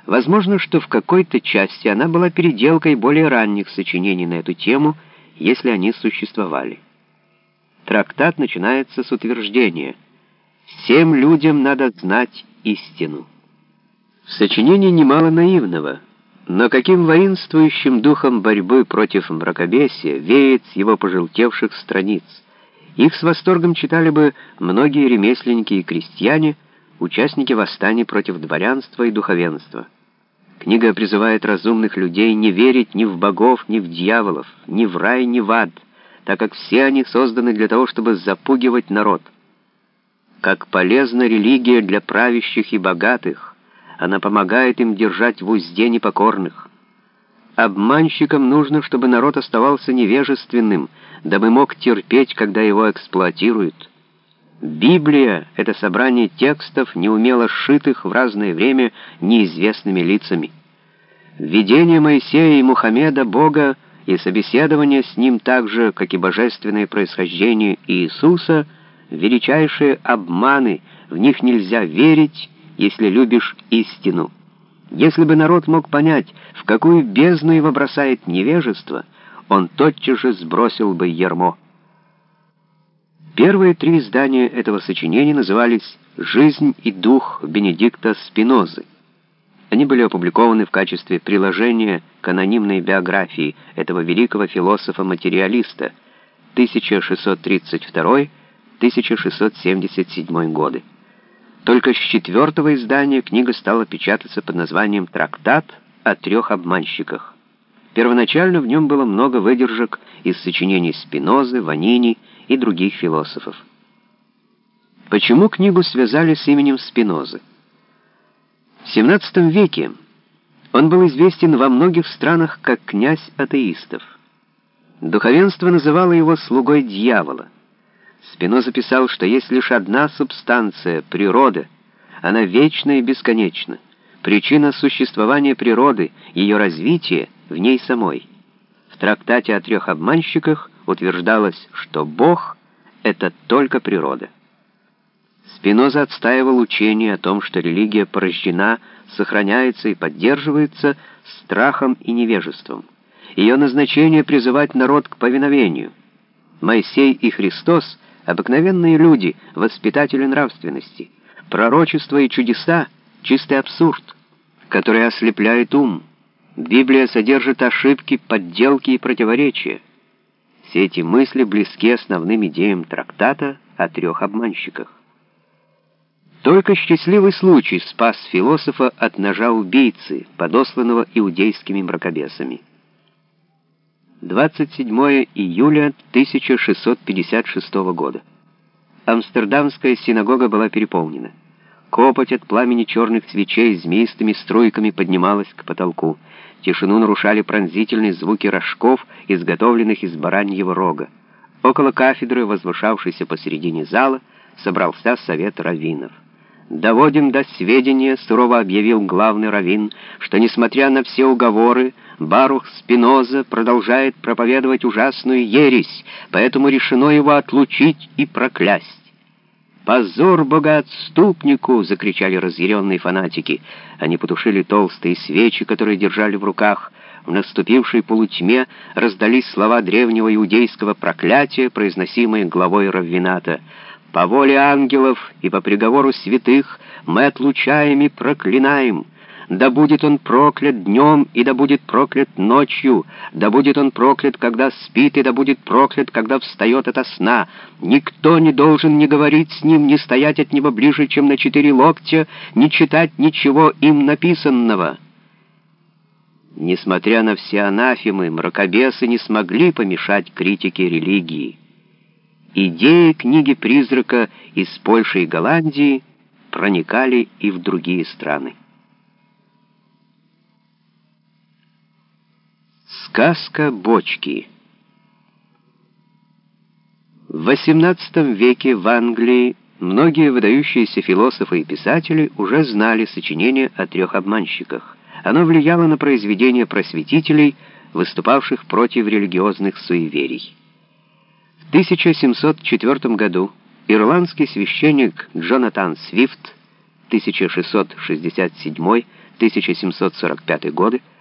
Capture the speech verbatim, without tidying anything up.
Возможно, что в какой-то части она была переделкой более ранних сочинений на эту тему, если они существовали. Трактат начинается с утверждения: «Всем людям надо знать истину». В сочинении немало наивного, но каким воинствующим духом борьбы против мракобесия веет с его пожелтевших страниц. Их с восторгом читали бы многие ремесленники и крестьяне, участники восстаний против дворянства и духовенства. Книга призывает разумных людей не верить ни в богов, ни в дьяволов, ни в рай, ни в ад, так как все они созданы для того, чтобы запугивать народ. Как полезна религия для правящих и богатых, она помогает им держать в узде непокорных. Обманщикам нужно, чтобы народ оставался невежественным, дабы мог терпеть, когда его эксплуатируют. Библия — это собрание текстов, неумело сшитых в разное время неизвестными лицами. Видение Моисея и Мухаммеда, Бога, и собеседование с ним так же, как и божественное происхождение Иисуса, величайшие обманы, в них нельзя верить, если любишь истину. Если бы народ мог понять, в какую бездну его бросает невежество, он тотчас же сбросил бы ярмо. Первые три издания этого сочинения назывались «Жизнь и дух Бенедикта Спинозы». Они были опубликованы в качестве приложения к анонимной биографии этого великого философа-материалиста тысяча шестьсот тридцать второй — тысяча шестьсот семьдесят седьмой годы. Только с четвертого издания книга стала печататься под названием «Трактат о трех обманщиках». Первоначально в нем было много выдержек из сочинений Спинозы, Ванини и других философов. Почему книгу связали с именем Спинозы? В семнадцатом веке он был известен во многих странах как князь атеистов. Духовенство называло его слугой дьявола. Спиноза писал, что есть лишь одна субстанция — природа, она вечна и бесконечна. Причина существования природы, ее развития в ней самой. В трактате о трех обманщиках утверждалось, что Бог — это только природа. Спиноза отстаивал учение о том, что религия порождена, сохраняется и поддерживается страхом и невежеством. Ее назначение — призывать народ к повиновению. Моисей и Христос — обыкновенные люди, воспитатели нравственности. Пророчества и чудеса — чистый абсурд, который ослепляет ум. Библия содержит ошибки, подделки и противоречия. Все эти мысли близки основным идеям трактата о трех обманщиках. Только счастливый случай спас философа от ножа убийцы, подосланного иудейскими мракобесами. двадцать седьмого июля тысяча шестьсот пятьдесят шестого года. Амстердамская синагога была переполнена. Копоть от пламени черных свечей змеистыми струйками поднималась к потолку. Тишину нарушали пронзительные звуки рожков, изготовленных из бараньего рога. Около кафедры, возвышавшейся посередине зала, собрался совет раввинов. «Доводим до сведения», — сурово объявил главный раввин, «что, несмотря на все уговоры, Барух Спиноза продолжает проповедовать ужасную ересь, поэтому решено его отлучить и проклясть». «Позор богоотступнику!» — закричали разъяренные фанатики. Они потушили толстые свечи, которые держали в руках. В наступившей полутьме раздались слова древнего иудейского проклятия, произносимые главой раввината. «По воле ангелов и по приговору святых мы отлучаем и проклинаем. Да будет он проклят днем, и да будет проклят ночью. Да будет он проклят, когда спит, и да будет проклят, когда встает ото сна. Никто не должен ни говорить с ним, ни стоять от него ближе, чем на четыре локтя, ни читать ничего им написанного». Несмотря на все анафемы, мракобесы не смогли помешать критике религии. Идеи книги призрака из Польши и Голландии проникали и в другие страны. Сказка бочки. В восемнадцатом веке в Англии многие выдающиеся философы и писатели уже знали сочинение о трех обманщиках. Оно влияло на произведения просветителей, выступавших против религиозных суеверий. В тысяча семьсот четвёртом году ирландский священник Джонатан Свифт тысяча шестьсот шестьдесят седьмой — тысяча семьсот сорок пятый годы,